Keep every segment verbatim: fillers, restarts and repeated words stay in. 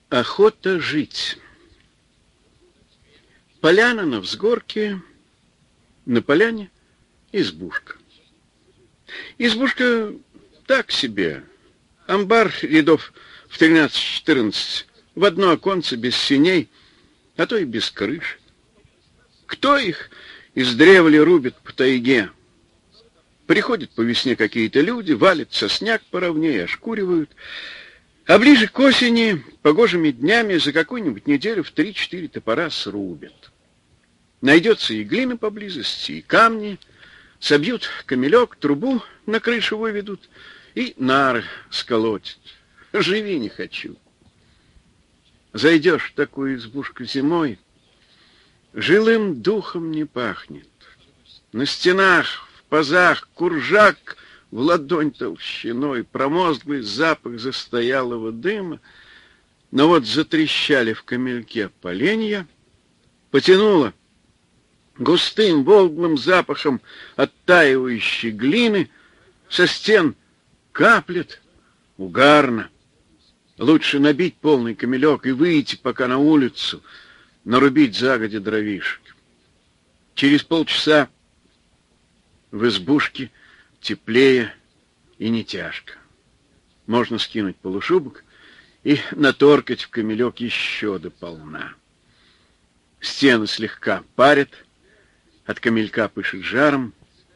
Охота жить. Поляна на взгорке, на поляне избушка. Избушка так себе. Амбар рядов в тринадцать-четырнадцать, в одно оконце без сеней, а то и без крыши. Кто их издревле рубит по тайге? Приходят по весне какие-то люди, валят сосняк поровнее, ошкуривают. А ближе к осени, погожими днями, за какую-нибудь неделю в три-четыре топора срубят. Найдется и глина поблизости, и камни. Собьют камелек, трубу на крышу выведут и нары сколотят. Живи не хочу. Зайдешь в такую избушку зимой, жилым духом не пахнет. На стенах, в пазах куржак в ладонь толщиной, промозглый запах застоялого дыма. Но вот затрещали в камельке поленья, потянуло густым волглым запахом оттаивающей глины, со стен каплет, угарно. Лучше набить полный камелек и выйти пока на улицу, нарубить загодя дровишек. Через полчаса в избушке теплее и не тяжко. Можно скинуть полушубок и наторкать в камелек еще до полна. Стены слегка парят, от камелька пышет жаром,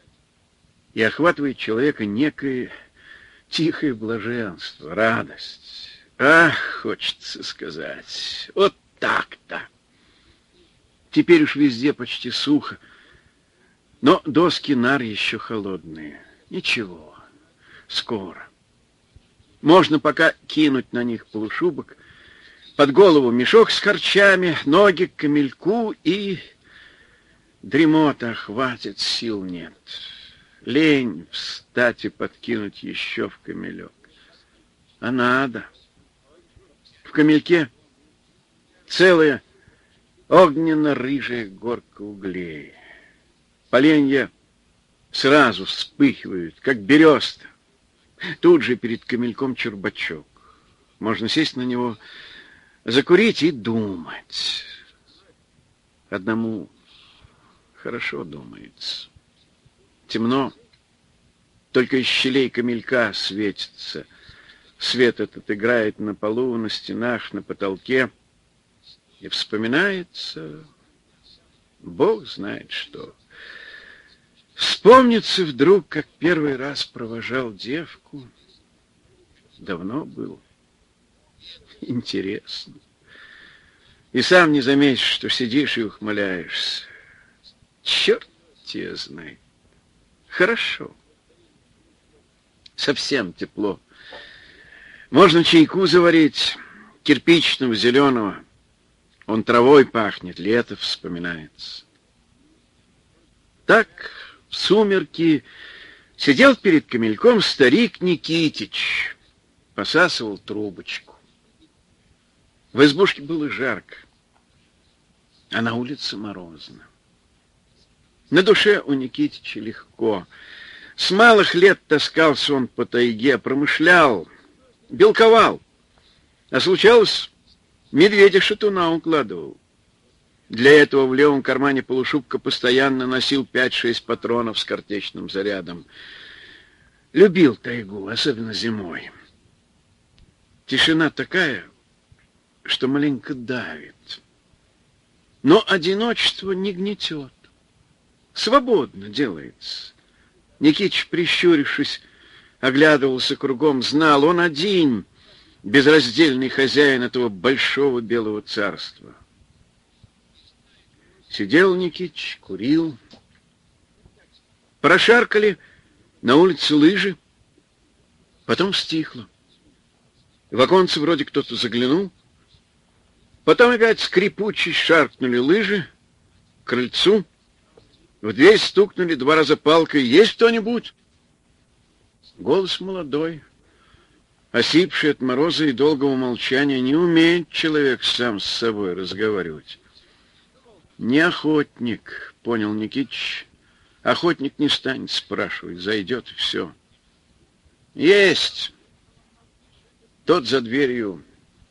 и охватывает человека некое тихое блаженство, радость. Ах, хочется сказать, вот так-то. Теперь уж везде почти сухо, но доски нар еще холодные. Ничего, скоро. Можно пока кинуть на них полушубок, под голову мешок с харчами, ноги к камельку, и дремота хватит, сил нет. Лень встать и подкинуть еще в камелек. А надо. В камельке целая огненно-рыжая горка углей. Поленья сразу вспыхивают, как береста. Тут же перед камельком чурбачок. Можно сесть на него, закурить и думать. Одному хорошо думается. Темно, только из щелей камелька светится. Свет этот играет на полу, на стенах, на потолке. И вспоминается, Бог знает что. Вспомнится вдруг, как первый раз провожал девку. Давно было. Интересно. И сам не заметишь, что сидишь и ухмыляешься. Черт тебя знает. Хорошо. Совсем тепло. Можно чайку заварить, кирпичного, зеленого. Он травой пахнет, лето вспоминается. Так в сумерки сидел перед камельком старик Никитич, посасывал трубочку. В избушке было жарко, а на улице морозно. На душе у Никитича легко. С малых лет таскался он по тайге, промышлял, белковал. А случалось, медведя-шатуна укладывал. Для этого в левом кармане полушубка постоянно носил пять-шесть патронов с картечным зарядом. Любил тайгу, особенно зимой. Тишина такая, что маленько давит. Но одиночество не гнетет. Свободно делается. Никитич, прищурившись, оглядывался кругом, знал, он один, безраздельный хозяин этого большого белого царства. Сидел Никитич, курил. Прошаркали на улице лыжи, потом стихло. В оконце вроде кто-то заглянул. Потом опять скрипуче шаркнули лыжи к крыльцу. В дверь стукнули два раза палкой. «Есть кто-нибудь?» Голос молодой, осипший от мороза и долгого молчания. Не умеет человек сам с собой разговаривать. «Не охотник», — понял Никитич. «Охотник не станет спрашивать, зайдет и все». «Есть!» Тот за дверью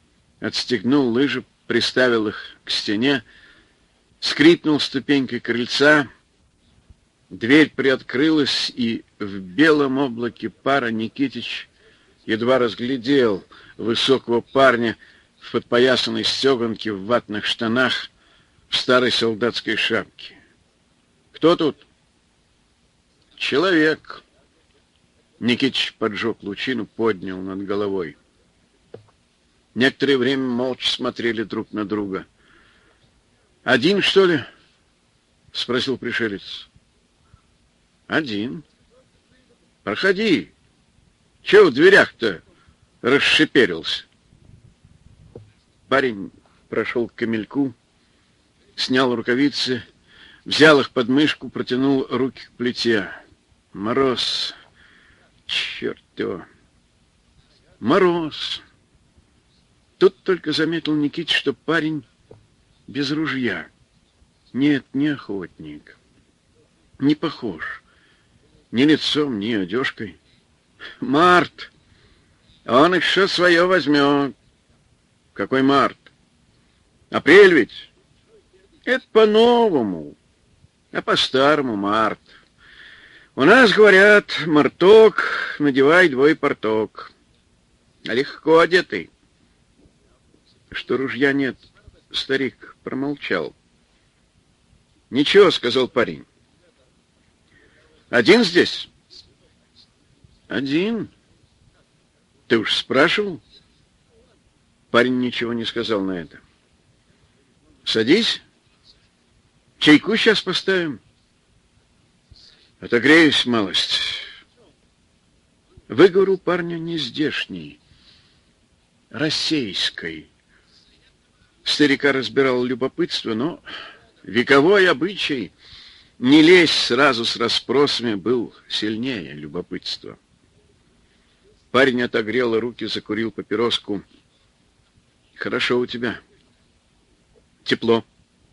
отстегнул лыжи, приставил их к стене, скрипнул ступенькой крыльца, дверь приоткрылась, и в белом облаке пара Никитич едва разглядел высокого парня в подпоясанной стеганке, в ватных штанах, в старой солдатской шапке. «Кто тут?» «Человек». Никитич поджег лучину, поднял над головой. Некоторое время молча смотрели друг на друга. «Один, что ли?» — спросил пришелец. «Один. Проходи. Чего в дверях-то расшиперился?» Парень прошел к камельку, снял рукавицы, взял их под мышку, протянул руки к плите. Мороз. Черт его. Мороз. Тут только заметил Никитич, что парень без ружья. Нет, не охотник. Не похож. Ни лицом, ни одежкой. Март. Он еще свое возьмет. Какой март? Апрель ведь? Это по-новому. А по-старому март. У нас, говорят, марток, надевай двой порток. Легко одетый. Что ружья нет, старик промолчал. Ничего, сказал парень. Один здесь? Один? Ты уж спрашивал? Парень ничего не сказал на это. Садись. Чайку сейчас поставим. Отогреюсь малость. Выговор у парня не здешний, российской. Старика разбирал любопытство, но вековой обычай не лезть сразу с расспросами был сильнее любопытства. Парень отогрел руки, закурил папироску. Хорошо у тебя. Тепло.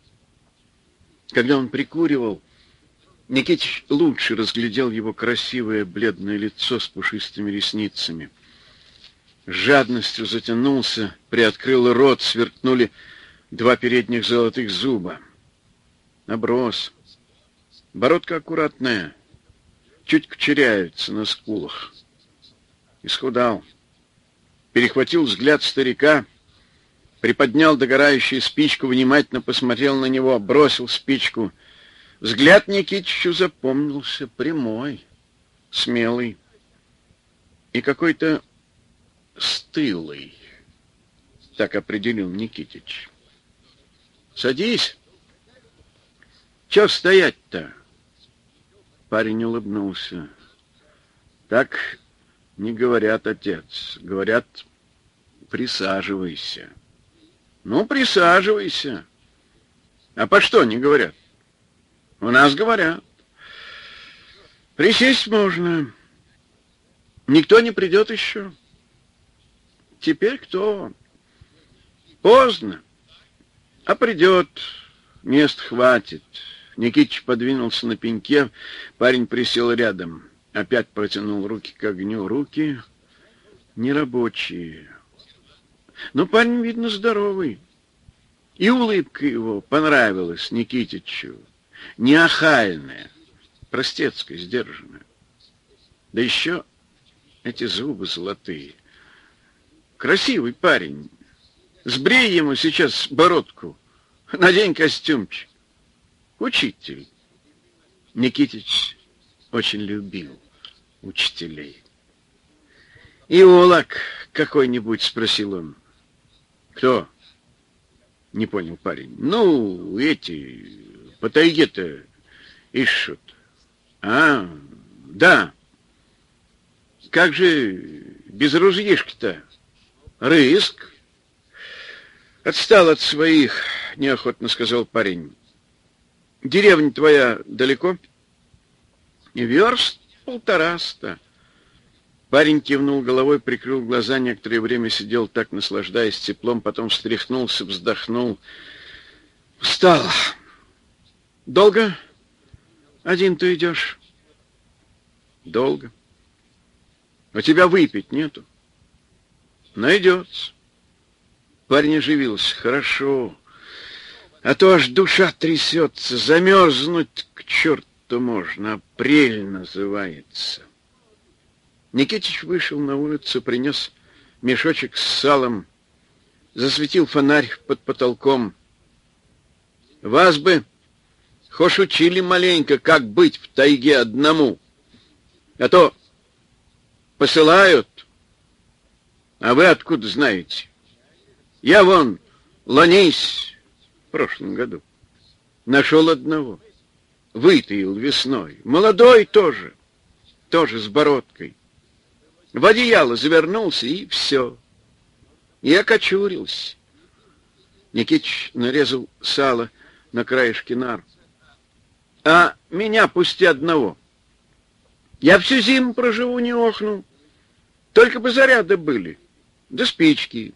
Когда он прикуривал, Никитич лучше разглядел его красивое бледное лицо с пушистыми ресницами. С жадностью затянулся, приоткрыл рот, сверкнули два передних золотых зуба. Оброс. Бородка аккуратная, чуть кучеряется на скулах. Исхудал. Перехватил взгляд старика, приподнял догорающую спичку, внимательно посмотрел на него, бросил спичку. Взгляд Никитичу запомнился прямой, смелый и какой-то стылый, так определил Никитич. Садись. Чего стоять-то? Парень улыбнулся. Так не говорят, отец. Говорят, присаживайся. Ну, присаживайся. А по что не говорят? У нас говорят. Присесть можно. Никто не придет еще. Теперь кто? Поздно. А придет. Мест хватит. Никитич подвинулся на пеньке. Парень присел рядом. Опять протянул руки к огню. Руки нерабочие. Но парень, видно, здоровый. И улыбка его понравилась Никитичу. Не охальная, простецкая, сдержанная. Да еще эти зубы золотые. Красивый парень. Сбрей ему сейчас бородку. Надень костюмчик. Учитель. Никитич очень любил учителей. «Иолок какой-нибудь?» — спросил он. «Кто?» — не понял парень. «Ну, эти, по тайге-то ищут». «А, да. Как же без ружьишки-то? Рыск?» «Отстал от своих», — неохотно сказал парень. «Деревня твоя далеко?» «Верст полтораста». Парень кивнул головой, прикрыл глаза, некоторое время сидел так, наслаждаясь теплом, потом встряхнулся, вздохнул. «Устал. Долго один-то идешь?» «Долго. У тебя выпить нету?» «Найдется. Парень оживился. Хорошо. А то аж душа трясется. Замерзнуть к черту можно. Апрель называется. Никитич вышел на улицу, принес мешочек с салом, засветил фонарь под потолком. Вас бы, хошь, учили маленько, как быть в тайге одному. А то посылают, а вы откуда знаете? Я вон, ланись, в прошлом году, нашел одного, вытаил весной, молодой тоже, тоже с бородкой. В одеяло завернулся, и все. И окочурился. Никитич нарезал сало на краешке нар. А меня пусти одного. Я всю зиму проживу, не охну. Только бы заряды были, да спички.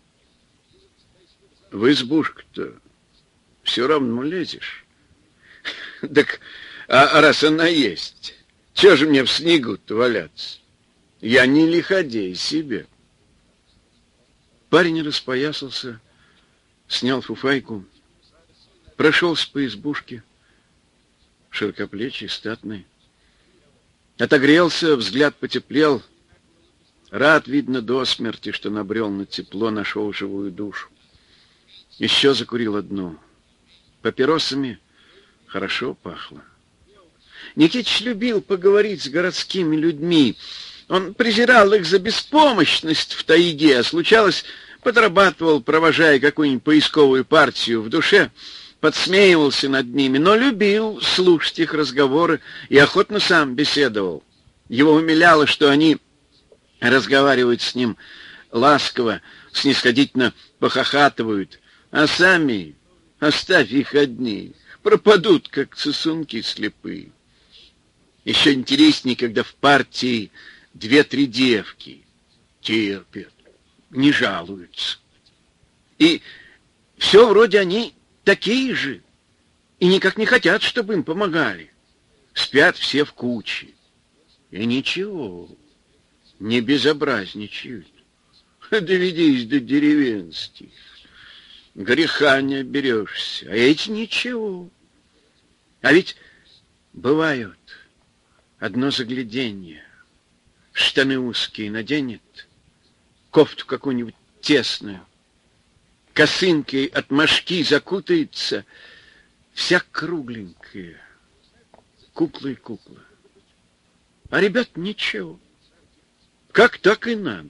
В избушку-то все равно лезешь. Так, а раз она есть, чего же мне в снегу-то валяться? Я не лиходей себе. Парень распоясался, снял фуфайку, прошелся по избушке, широкоплечий, статный. Отогрелся, взгляд потеплел. Рад, видно, до смерти, что набрел на тепло, нашел живую душу. Еще закурил одну. Папиросами хорошо пахло. Никитич любил поговорить с городскими людьми. Он презирал их за беспомощность в тайге, а случалось, подрабатывал, провожая какую-нибудь поисковую партию в душе, подсмеивался над ними, но любил слушать их разговоры и охотно сам беседовал. Его умиляло, что они разговаривают с ним ласково, снисходительно похохатывают, а сами оставь их одних, пропадут, как сосунки слепые. Еще интереснее, когда в партии две-три девки терпят, не жалуются. И все вроде они такие же, и никак не хотят, чтобы им помогали. Спят все в куче. И ничего, не безобразничают. Доведись до деревенских. Греха не оберешься. А эти ничего. А ведь бывают одно загляденье. Штаны узкие наденет, кофту какую-нибудь тесную, косынкой от мошки закутается, вся кругленькая, кукла и кукла. А ребят ничего. Как так и надо.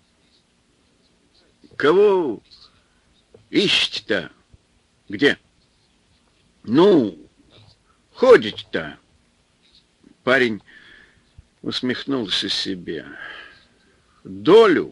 Кого ищете-то? Где? Ну, ходите-то. Парень усмехнулся себе. Долю?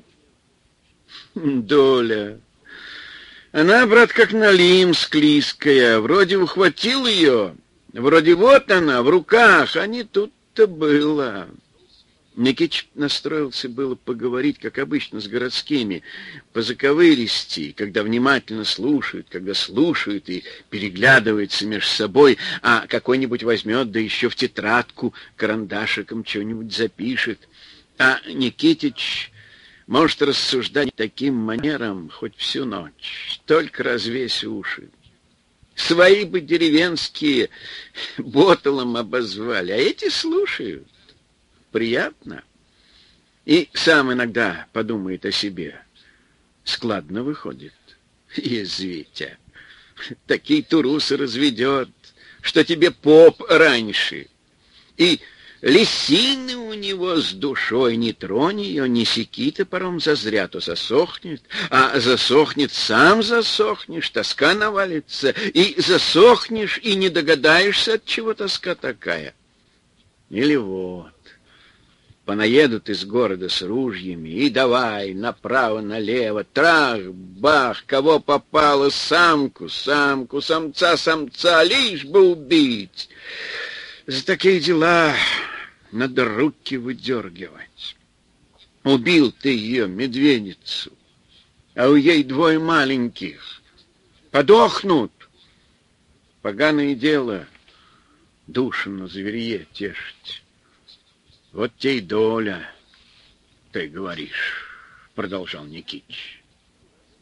Доля. Она, брат, как налим склизкая. Вроде ухватил ее, вроде вот она, в руках, а не тут-то было. Никитич настроился было поговорить, как обычно, с городскими, позаковыристи, когда внимательно слушают, когда слушают и переглядываются между собой, а какой-нибудь возьмет, да еще в тетрадку карандашиком что-нибудь запишет. А Никитич может рассуждать таким манером хоть всю ночь, только развесь уши. Свои бы деревенские боталом обозвали, а эти слушают. Приятно. И сам иногда подумает о себе. Складно выходит. Язвитя. Такие турусы разведет, что тебе поп раньше. И лисины у него с душой, не тронь ее, не секи топором зазря, то засохнет, а засохнет, сам засохнешь, тоска навалится, и засохнешь, и не догадаешься, от чего тоска такая. Или вот. Понаедут из города с ружьями, и давай направо-налево, трах, бах, кого попало, самку, самку, самца, самца, лишь бы убить. За такие дела надо руки выдергивать. Убил ты ее, медведицу, а у ей двое маленьких. Подохнут. Поганое дело душу на зверье тешить. Вот те и доля, ты говоришь, продолжал Никитич.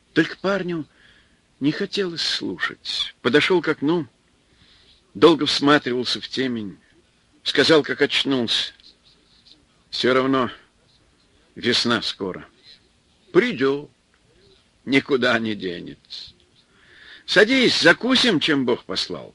Только парню не хотелось слушать. Подошел к окну, долго всматривался в темень, сказал, как очнулся: все равно весна скоро. Придет, никуда не денется. Садись, закусим, чем Бог послал.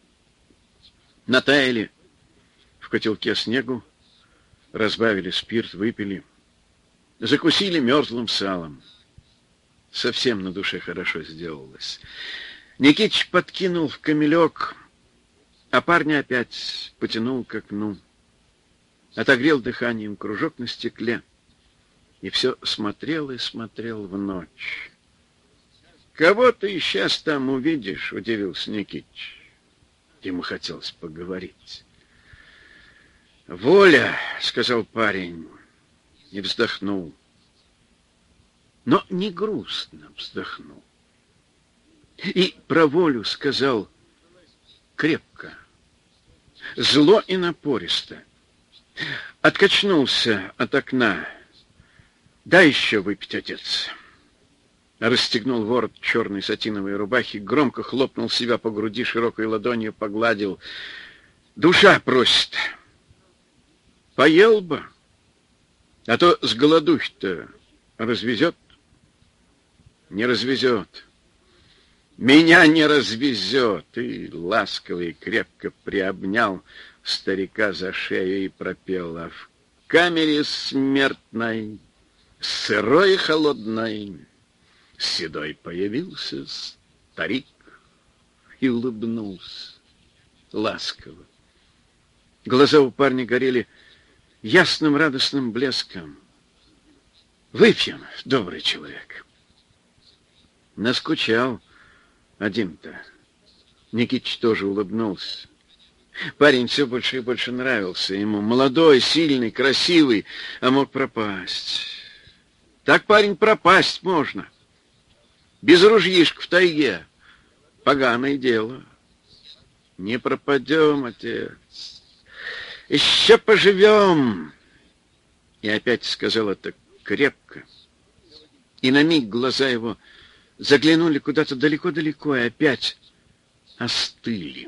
Натаяли в котелке снегу, разбавили спирт, выпили, закусили мерзлым салом. Совсем на душе хорошо сделалось. Никитич подкинул в камелек, а парня опять потянул к окну. Отогрел дыханием кружок на стекле и все смотрел и смотрел в ночь. «Кого ты сейчас там увидишь?» — удивился Никитич. Ему хотелось поговорить. «Воля!» — сказал парень и вздохнул. Но не грустно вздохнул. И про волю сказал крепко, зло и напористо. Откачнулся от окна. «Дай еще выпить, отец!» Расстегнул ворот черной сатиновой рубахи, громко хлопнул себя по груди, широкой ладонью погладил. «Душа просит. Поел бы, а то с голодухи-то развезет». «Не развезет. Меня не развезет!» И ласково и крепко приобнял старика за шею и пропел: «А в камере смертной, сырой и холодной, седой появился старик и улыбнулся ласково». Глаза у парня горели ясным радостным блеском. «Выпьем, добрый человек». Наскучал один-то. Никитич тоже улыбнулся. Парень все больше и больше нравился ему. Молодой, сильный, красивый, а мог пропасть. Так, парень, пропасть можно. Без ружьишка в тайге. Поганое дело. Не пропадем, отец. Еще поживем. И опять сказал это крепко. И на миг глаза его заглянули куда-то далеко-далеко и опять остыли.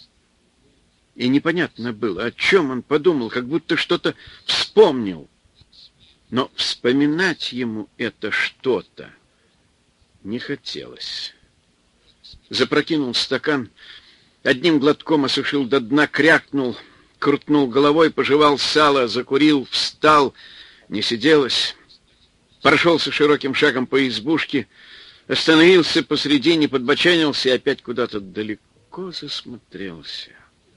И непонятно было, о чем он подумал, как будто что-то вспомнил. Но вспоминать ему это что-то не хотелось. Запрокинул стакан, одним глотком осушил до дна, крякнул, крутнул головой, пожевал сало, закурил, встал, не сиделось, прошелся широким шагом по избушке, остановился посредине, подбоченился и опять куда-то далеко засмотрелся.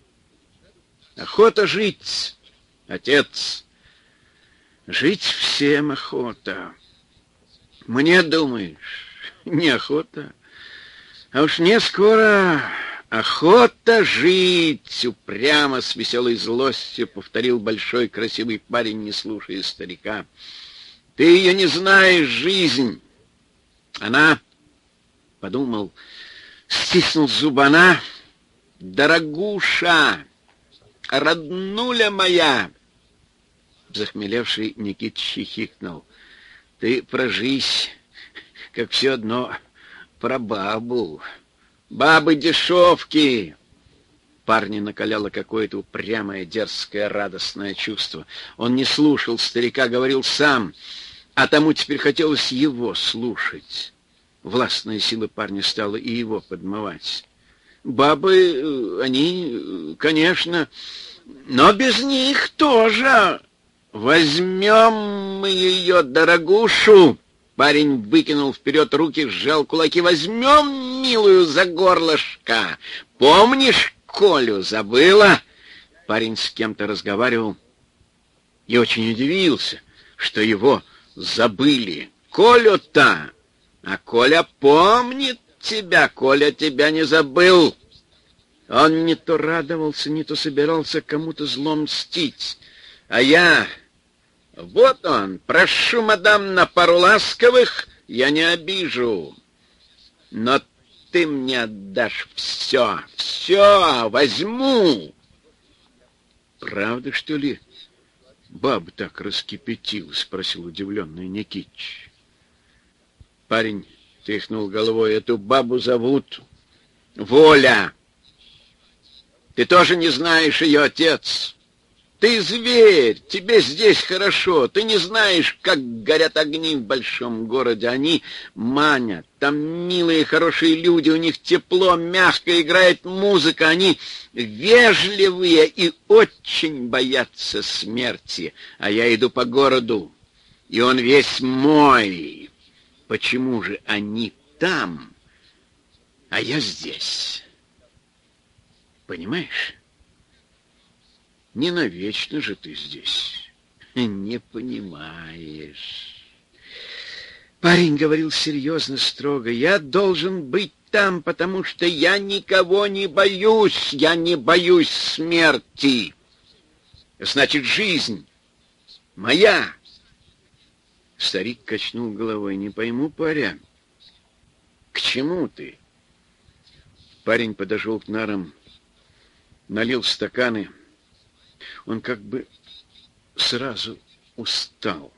Охота жить, отец. Жить всем охота. Мне, думаешь, неохота? А уж мне скоро охота жить, упрямо с веселой злостью повторил большой красивый парень, не слушая старика. Ты ее не знаешь, жизнь. Она, подумал, стиснул зубы, она, дорогуша, роднуля моя. Захмелевший Никит хихикнул. Ты про жизнь, как все одно про бабу. Бабы дешевки. Парня накаляло какое-то упрямое, дерзкое, радостное чувство. Он не слушал старика, говорил сам, а тому теперь хотелось его слушать. Властная сила парня стала и его подмывать. Бабы, они, конечно, но без них тоже. Возьмем мы ее, дорогушу. Парень выкинул вперед руки, сжал кулаки. Возьмем милую за горлышко. Помнишь, Колю забыла? Парень с кем-то разговаривал и очень удивился, что его забыли. Колю-то! А Коля помнит тебя, Коля тебя не забыл. Он не то радовался, не то собирался кому-то зло мстить. А я... Вот он, прошу, мадам, на пару ласковых я не обижу. Но ты мне отдашь все, все, возьму. Правда, что ли, баба так раскипятилась? Спросил удивленный Никитич. Парень тряхнул головой. Эту бабу зовут Воля. Ты тоже не знаешь ее, отец. Ты зверь, тебе здесь хорошо. Ты не знаешь, как горят огни в большом городе. Они манят. Там милые, хорошие люди, у них тепло, мягко играет музыка. Они вежливые и очень боятся смерти. А я иду по городу, и он весь мой. Почему же они там, а я здесь? Понимаешь? Не навечно же ты здесь. Не понимаешь. Парень говорил серьезно, строго. Я должен быть там, потому что я никого не боюсь. Я не боюсь смерти. Значит, жизнь моя. Старик качнул головой. Не пойму, паря. К чему ты? Парень подошел к нарам, налил стаканы. Он как бы сразу устал.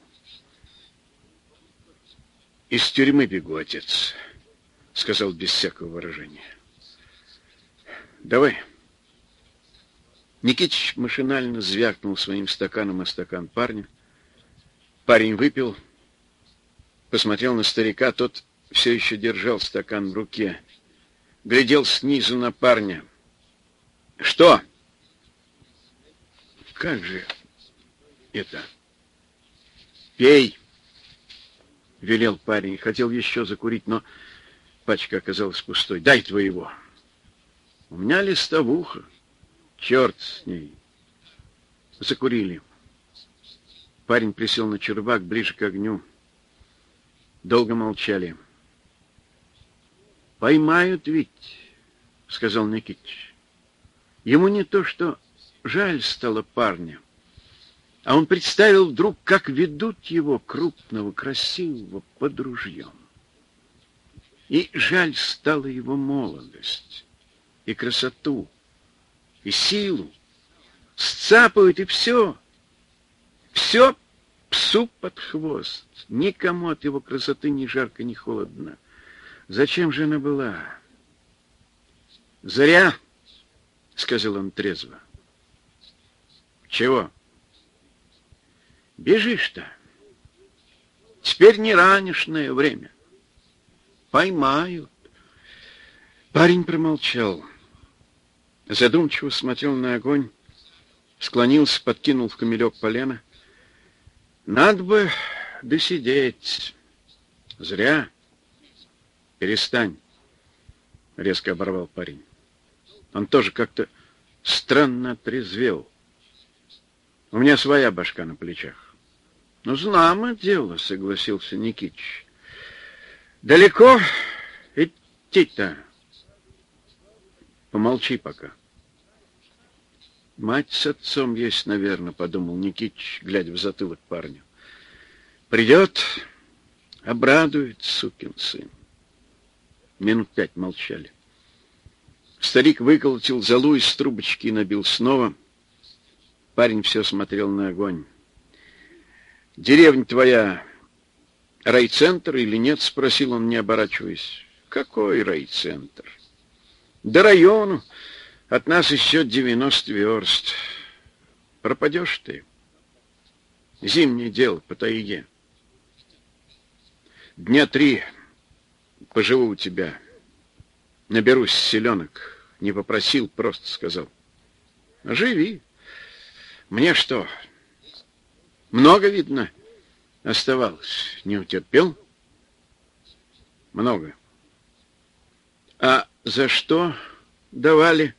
«Из тюрьмы бегу, отец», — сказал без всякого выражения. «Давай». Никитич машинально звякнул своим стаканом о стакан парня. Парень выпил, посмотрел на старика. Тот все еще держал стакан в руке. Глядел снизу на парня. «Что?» «Как же это?» «Пей!» — велел парень. Хотел еще закурить, но пачка оказалась пустой. «Дай твоего!» «У меня листовуха. Черт с ней!» Закурили. Парень присел на червак ближе к огню. Долго молчали. «Поймают ведь!» — сказал Никитич. Ему не то что жаль стало парня, а он представил вдруг, как ведут его, крупного, красивого, под ружьем. И жаль стала его молодость, и красоту, и силу. Сцапают, и все. Все псу под хвост. Никому от его красоты ни жарко, ни холодно. Зачем же она была? «Зря», — сказал он трезво. «Чего?» «Бежишь-то. Теперь не ранешное время. Поймают». Парень промолчал. Задумчиво смотрел на огонь, склонился, подкинул в камелек полено. «Надо бы досидеть. Зря. Перестань», — резко оборвал парень. Он тоже как-то странно отрезвел. «У меня своя башка на плечах». «Ну, знамо дело», — согласился Никитич. «Далеко идти-то?» «Помолчи пока». «Мать с отцом есть, наверное», — подумал Никитич, глядя в затылок парню. «Придет, обрадует, сукин сын». Минут пять молчали. Старик выколотил золу из трубочки и набил снова. Парень все смотрел на огонь. «Деревня твоя райцентр или нет?» — спросил он, не оборачиваясь. «Какой райцентр? До району от нас еще девяносто верст. Пропадешь ты. Зимнее дело по тайге. Дня три поживу у тебя. Наберусь селенок. Не попросил, просто сказал. Живи. Мне что? Много, видно, оставалось. Не утерпел? Много. А за что давали?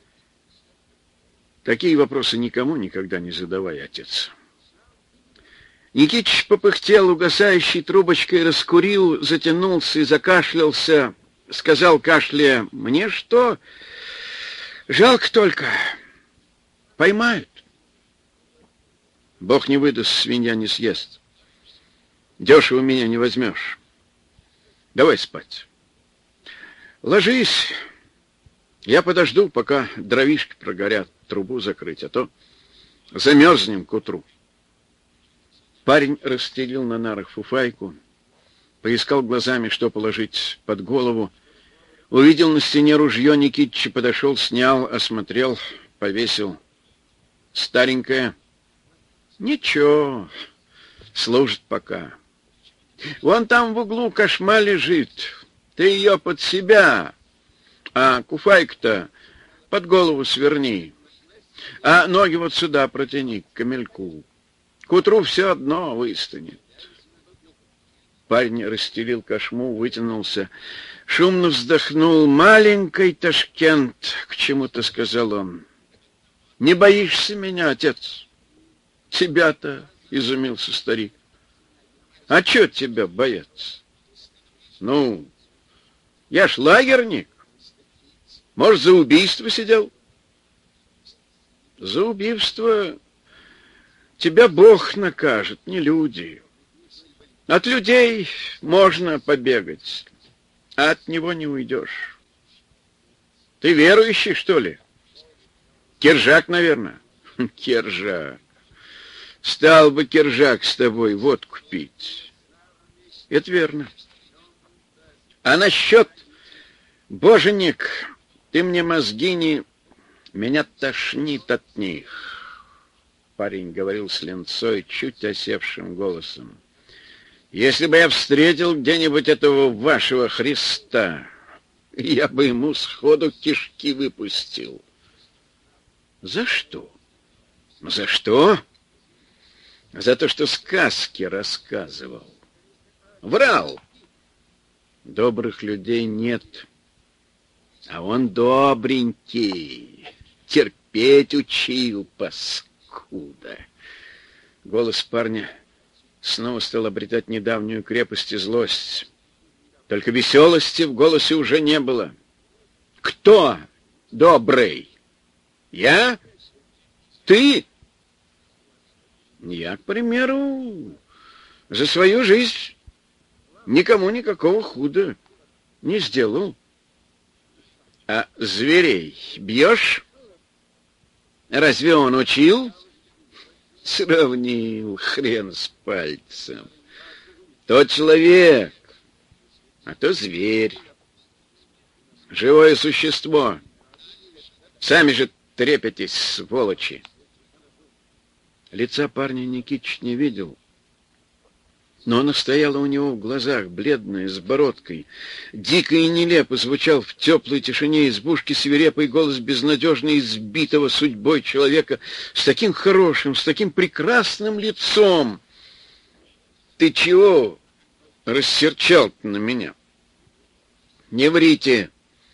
Такие вопросы никому никогда не задавай, отец. Никитич попыхтел угасающей трубочкой, раскурил, затянулся и закашлялся. Сказал, кашляя, мне что? Жалко только. Поймают. Бог не выдаст, свинья не съест. Дешево меня не возьмешь. Давай спать. Ложись. Я подожду, пока дровишки прогорят, трубу закрыть, а то замерзнем к утру. Парень расстелил на нарах фуфайку, поискал глазами, что положить под голову. Увидел на стене ружье Никитича, подошел, снял, осмотрел, повесил. Старенькое. Ничего, служит пока. Вон там в углу кошма лежит. Ты ее под себя, а куфайку-то под голову сверни. А ноги вот сюда протяни, к камельку. К утру все одно выстынет. Парень расстелил кошму, вытянулся, шумно вздохнул. «Маленький Ташкент», — к чему-то сказал он. «Не боишься меня, отец?» «Тебя-то», — изумился старик. «А чё тебя бояться?» «Ну, я ж лагерник. Может, за убийство сидел?» «За убийство тебя Бог накажет, не люди. От людей можно побегать, а от него не уйдешь. Ты верующий, что ли? Киржак, наверное?» «Киржак. Стал бы Киржак с тобой водку пить». «Это верно. А насчет, боженик, ты мне мозги не... Меня тошнит от них», — парень говорил с линцой, чуть осевшим голосом. «Если бы я встретил где-нибудь этого вашего Христа, я бы ему сходу кишки выпустил». «За что?» «За что? За то, что сказки рассказывал. Врал. Добрых людей нет, а он добренький. Терпеть учил, паскуда». Голос парня снова стал обретать недавнюю крепость и злость. Только веселости в голосе уже не было. «Кто добрый? Я? Ты?» «Я, к примеру, за свою жизнь никому никакого худа не сделал. А зверей бьешь? Разве он учил?» «Сравнил, хрен с пальцем. То человек, а то зверь. Живое существо. Сами же трепетесь, сволочи». Лица парня Никитич не видел, но оно стояло у него в глазах, бледное, с бородкой. Дико и нелепо звучал в теплой тишине избушки свирепый голос безнадежно избитого судьбой человека с таким хорошим, с таким прекрасным лицом. «Ты чего рассерчал-то на меня? Не врите,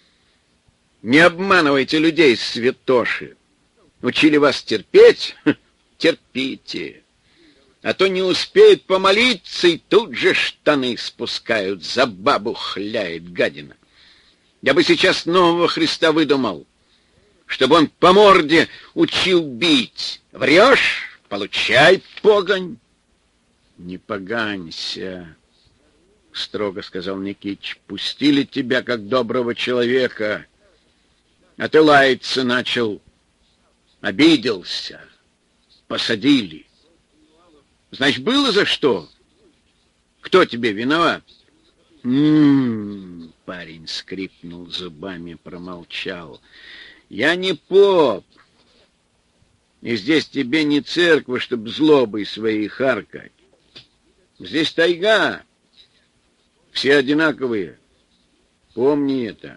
не обманывайте людей, святоши. Учили вас терпеть? Терпите. А то не успеют помолиться, и тут же штаны спускают, за бабу хляет гадина. Я бы сейчас нового Христа выдумал, чтобы он по морде учил бить. Врешь? Получай погонь». «Не поганься», — строго сказал Никитич. «Пустили тебя, как доброго человека, а ты лаяться начал. Обиделся. Посадили. Значит, было за что? Кто тебе виноват?» «М-м-м», парень скрипнул зубами, промолчал. «Я не поп. И здесь тебе не церковь, чтоб злобой своей харкать. Здесь тайга. Все одинаковые. Помни это.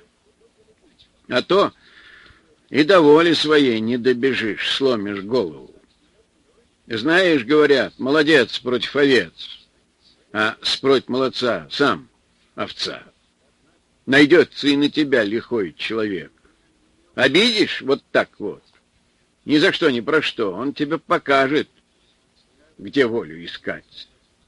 А то и до воли своей не добежишь, сломишь голову. Знаешь, говорят, молодец против овец, а спроть молодца сам овца. Найдется и на тебя лихой человек. Обидишь вот так вот, ни за что, ни про что, он тебе покажет, где волю искать».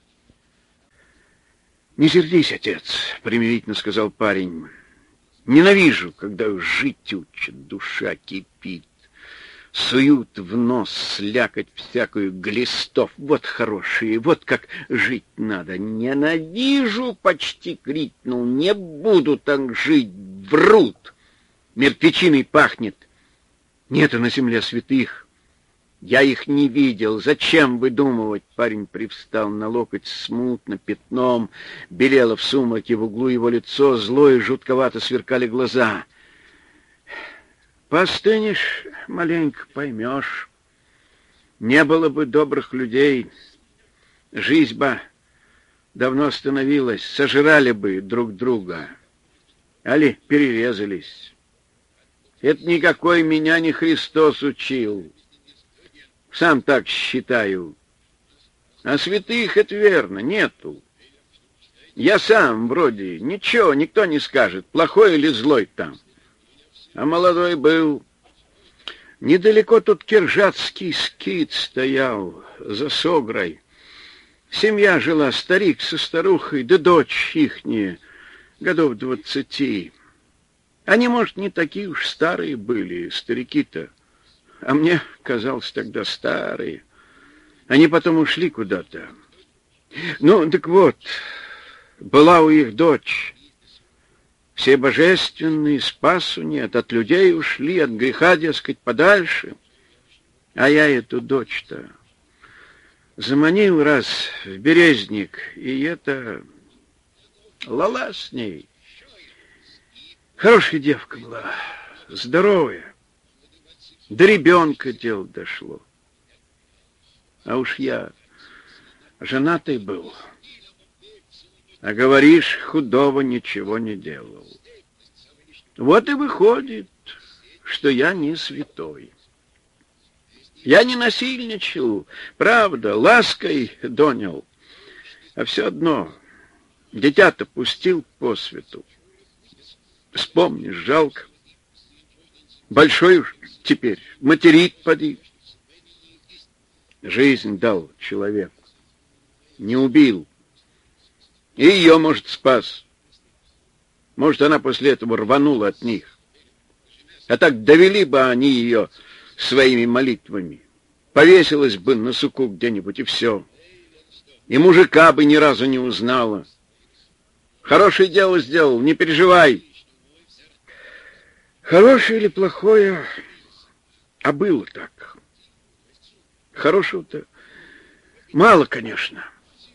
«Не сердись, отец», — примирительно сказал парень. «Ненавижу, когда жить учат, душа кипит. Суют в нос слякоть всякую глистов. Вот хорошие, вот как жить надо. Ненавижу!» — почти крикнул. «Не буду так жить! Врут! Мертвечиной пахнет! Нету на земле святых! Я их не видел. Зачем выдумывать? Парень привстал на локоть смутно, пятном. Белело в сумраке в углу его лицо, злое, жутковато сверкали глаза. Постынешь, маленько поймешь. Не было бы добрых людей, жизнь бы давно остановилась, сожрали бы друг друга, али перерезались. Это никакой меня не Христос учил. Сам так считаю. А святых, это верно, нету. Я сам вроде ничего, никто не скажет, плохой или злой там. А молодой был. Недалеко тут киржатский скит стоял, за Согрой. Семья жила, старик со старухой, да дочь ихняя, годов двадцати. Они, может, не такие уж старые были, старики-то. А мне казалось тогда старые. Они потом ушли куда-то. Ну, так вот, была у их дочь. Все божественные, спасу нет, от людей ушли, от греха, дескать, подальше. А я эту дочь-то заманил раз в березник, и это лала с ней. Хорошая девка была, здоровая. До ребенка дело дошло. А уж я женатый был. А говоришь, худого ничего не делал. Вот и выходит, что я не святой. Я не насильничал, правда, лаской донял. А все одно, дитя-то пустил по свету. Вспомнишь, жалко. Большой уж теперь, материт поди. Жизнь дал человеку, не убил. И ее, может, спас. Может, она после этого рванула от них. А так довели бы они ее своими молитвами. Повесилась бы на суку где-нибудь, и все. И мужика бы ни разу не узнала. Хорошее дело сделал, не переживай. Хорошее или плохое, а было так. Хорошего-то мало, конечно.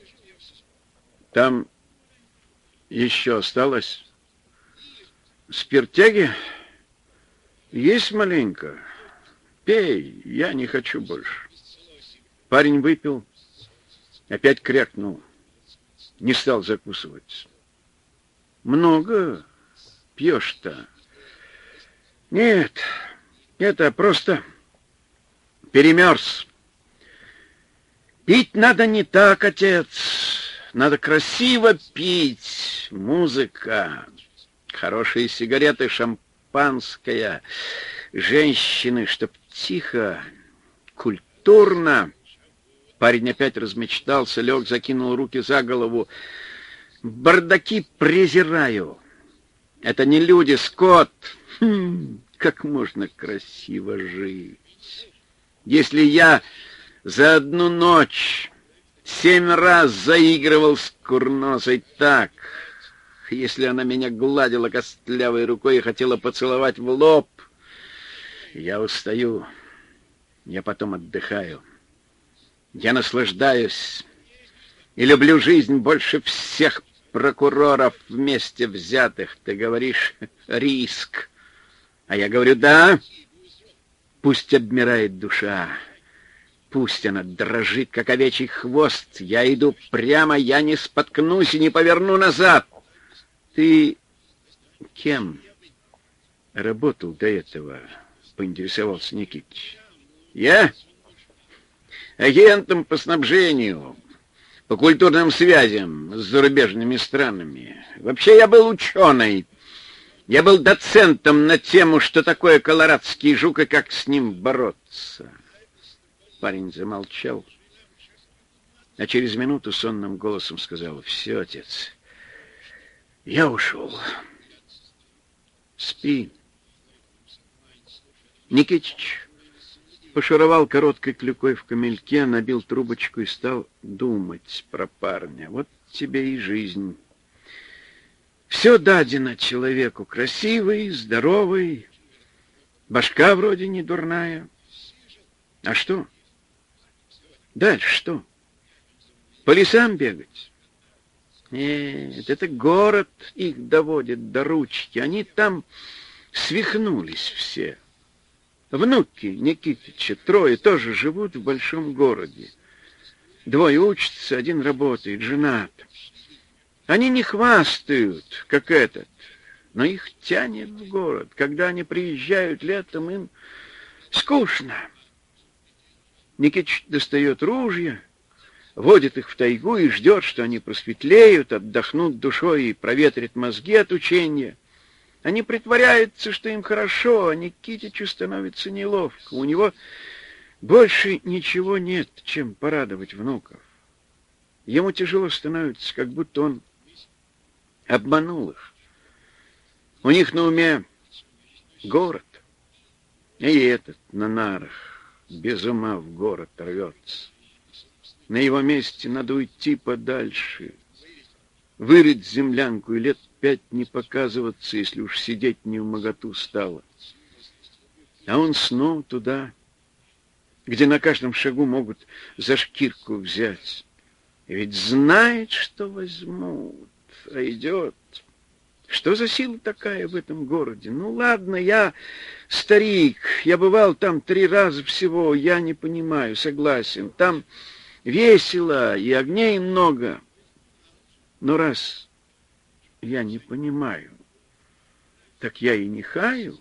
Там еще осталось спиртяги. Есть маленько. Пей, я не хочу больше. Парень выпил, опять крякнул. Не стал закусывать. Много пьешь-то? Нет, это просто перемерз. Пить надо не так, отец. Надо красиво пить. Музыка, хорошие сигареты, шампанское, женщины, чтоб тихо, культурно. Парень опять размечтался, лег, закинул руки за голову. Бардаки презираю. Это не люди, скот. Хм, как можно красиво жить. Если я за одну ночь семь раз заигрывал с курносой так, если она меня гладила костлявой рукой и хотела поцеловать в лоб, я устаю, я потом отдыхаю. Я наслаждаюсь и люблю жизнь больше всех прокуроров вместе взятых. Ты говоришь, риск. А я говорю, да, пусть обмирает душа. Пусть она дрожит, как овечий хвост. Я иду прямо, я не споткнусь и не поверну назад. Ты кем работал до этого? Поинтересовался Никитич. Я? Агентом по снабжению, по культурным связям с зарубежными странами. Вообще я был ученый. Я был доцентом на тему, что такое колорадский жук и как с ним бороться. Парень замолчал, а через минуту сонным голосом сказал: «Все, отец, я ушел. Спи». Никитич пошуровал короткой клюкой в камельке, набил трубочку и стал думать про парня. Вот тебе и жизнь. Все дадено человеку: красивый, здоровый, башка вроде не дурная. А что? Дальше что? По лесам бегать? Нет, это город их доводит до ручки. Они там свихнулись все. Внуки Никитича, трое, тоже живут в большом городе. Двое учатся, один работает, женат. Они не хвастают, как этот, но их тянет в город. Когда они приезжают летом, им скучно. Никитич достает ружья, водит их в тайгу и ждет, что они просветлеют, отдохнут душой и проветрят мозги от учения. Они притворяются, что им хорошо, а Никитичу становится неловко. У него больше ничего нет, чем порадовать внуков. Ему тяжело становится, как будто он обманул их. У них на уме город, и этот на нарах без ума в город рвется. На его месте надо уйти подальше, вырыть землянку и лет пять не показываться, если уж сидеть не вмоготу стало. А он снова туда, где на каждом шагу могут за шкирку взять. И ведь знает, что возьмут, а идет. Что за сила такая в этом городе? Ну ладно, я старик, я бывал там три раза всего, я не понимаю, согласен. Там весело и огней много. Но раз я не понимаю, так я и не хаю.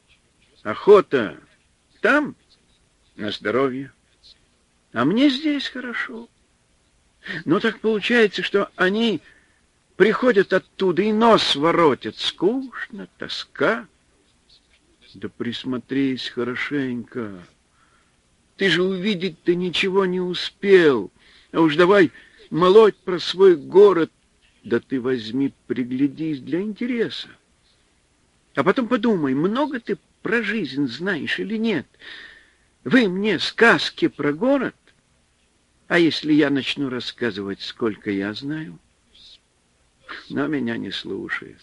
Охота там на здоровье, а мне здесь хорошо. Но так получается, что они приходят оттуда и нос воротят. Скучно, тоска. Да присмотрись хорошенько. Ты же увидеть-то ничего не успел. А уж давай молоть про свой город. Да ты возьми, приглядись для интереса. А потом подумай, много ты про жизнь знаешь или нет? Вы мне сказки про город? А если я начну рассказывать, сколько я знаю? Но меня не слушает.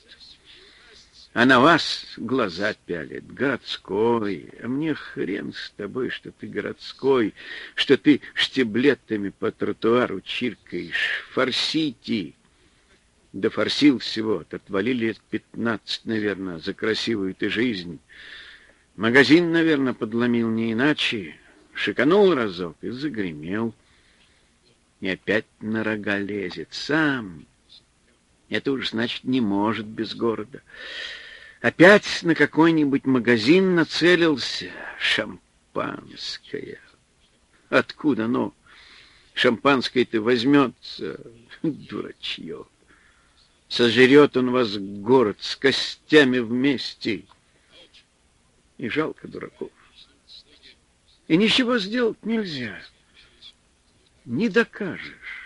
А на вас глаза пялит. Городской. А мне хрен с тобой, что ты городской, что ты штиблетами по тротуару чиркаешь. Форсите. Да форсил всего. Отвалили лет пятнадцать, наверное, за красивую ты жизнь. Магазин, наверное, подломил не иначе. Шиканул разок и загремел. И опять на рога лезет. Сам. Это уж, значит, не может без города. Опять на какой-нибудь магазин нацелился. Шампанское. Откуда оно? Шампанское-то возьмется. Дурачье. Сожрет он вас, город, с костями вместе. И жалко дураков. И ничего сделать нельзя. Не докажешь.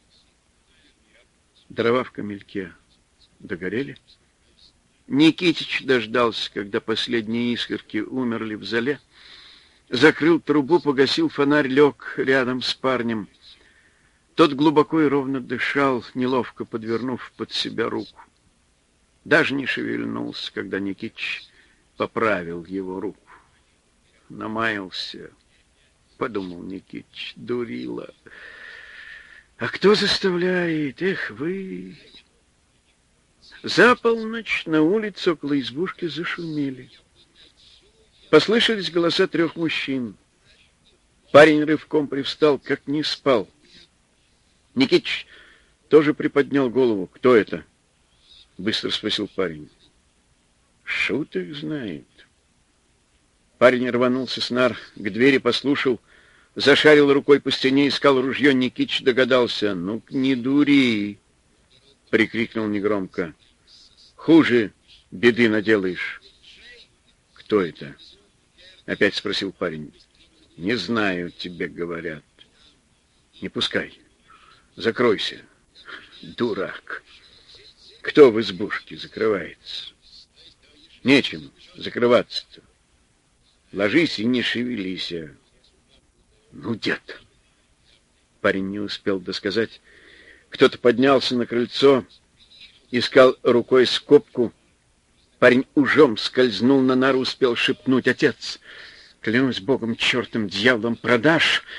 Дрова в камельке догорели. Никитич дождался, когда последние искорки умерли в золе. Закрыл трубу, погасил фонарь, лег рядом с парнем. Тот глубоко и ровно дышал, неловко подвернув под себя руку. Даже не шевельнулся, когда Никитич поправил его руку. Намаялся, подумал Никитич, дурила. А кто заставляет? Эх вы! За полночь на улице около избушки зашумели. Послышались голоса трех мужчин. Парень рывком привстал, как не спал. Никитич тоже приподнял голову. «Кто это?» — быстро спросил парень. «Шут их знает». Парень рванулся с нар, к двери послушал, зашарил рукой по стене, искал ружье. Никитич догадался. «Ну, не дури!» — прикрикнул негромко. «Хуже беды наделаешь». «Кто это?» — опять спросил парень. «Не знаю, тебе говорят». «Не пускай. Закройся». «Дурак! Кто в избушке закрывается?» «Нечем закрываться-то. Ложись и не шевелись». «Ну, дед!» Парень не успел досказать. Кто-то поднялся на крыльцо, искал рукой скобку. Парень ужом скользнул на нару, успел шепнуть: «Отец, клянусь богом, чертом, дьяволом, продашь,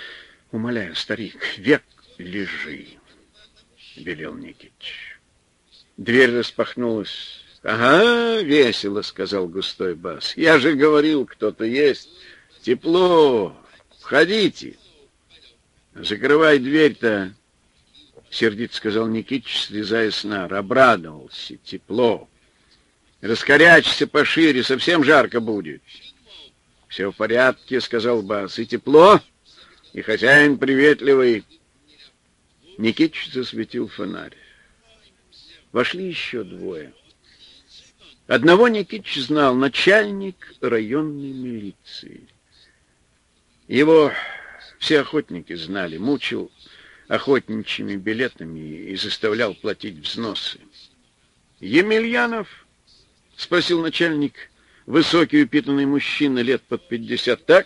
Умоляю, старик, век лежи, велел Никитич. Дверь распахнулась. Ага, весело, сказал густой бас. Я же говорил, кто-то есть. Тепло. Входите. Закрывай дверь-то, сердито сказал Никитич, слезая с нар. Обрадовался. Тепло. Раскорячься пошире, совсем жарко будет. Все в порядке, сказал бас. И тепло, и хозяин приветливый. Никитич засветил фонарь. Вошли еще двое. Одного Никитич знал, начальник районной милиции. Его все охотники знали, мучил охотничьими билетами и заставлял платить взносы. «Емельянов?» — спросил начальник, высокий упитанный мужчина лет под пятьдесят. «Так?»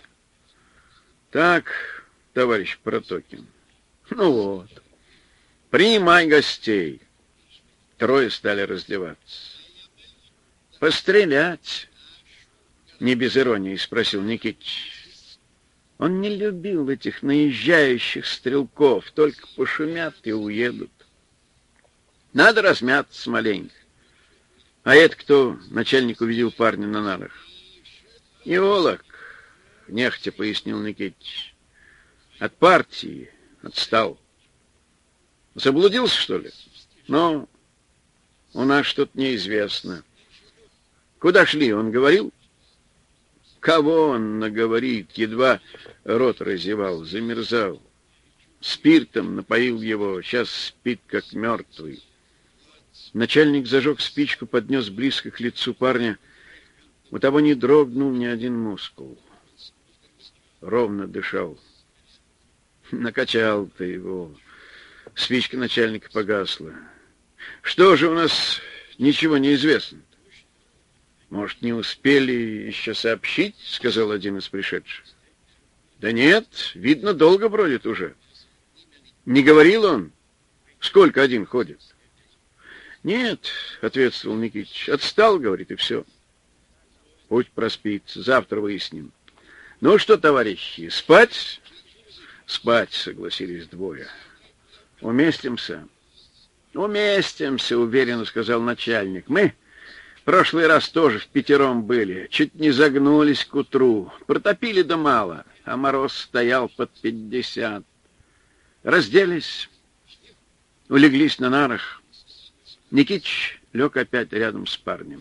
«Так, товарищ Протокин». «Ну вот, принимай гостей». Трое стали раздеваться. «Пострелять?» — не без иронии спросил Никитич. Он не любил этих наезжающих стрелков, только пошумят и уедут. Надо размяться маленько. А это кто? Начальник увидел парня на нарах. Иолог, нехотя пояснил Никитич. От партии отстал. Заблудился, что ли? Но у нас что-то неизвестно. Куда шли, он говорил? Кого он наговорит, едва рот разевал, замерзал. Спиртом напоил его, сейчас спит, как мертвый. Начальник зажег спичку, поднес близко к лицу парня. У того не дрогнул ни один мускул. Ровно дышал. Накачал ты его. Спичка начальника погасла. Что же у нас ничего не известно? Может, не успели еще сообщить, сказал один из пришедших. Да нет, видно, долго бродит уже. Не говорил он, сколько один ходит? Нет, ответствовал Никитич, отстал, говорит, и все. Пусть проспится, завтра выясним. Ну что, товарищи, спать? Спать, согласились двое. Уместимся? Уместимся, уверенно сказал начальник. Мы в прошлый раз тоже в пятером были, чуть не загнулись к утру. Протопили да мало, а мороз стоял под пятьдесят. Разделись, улеглись на нарах. Никитич лег опять рядом с парнем.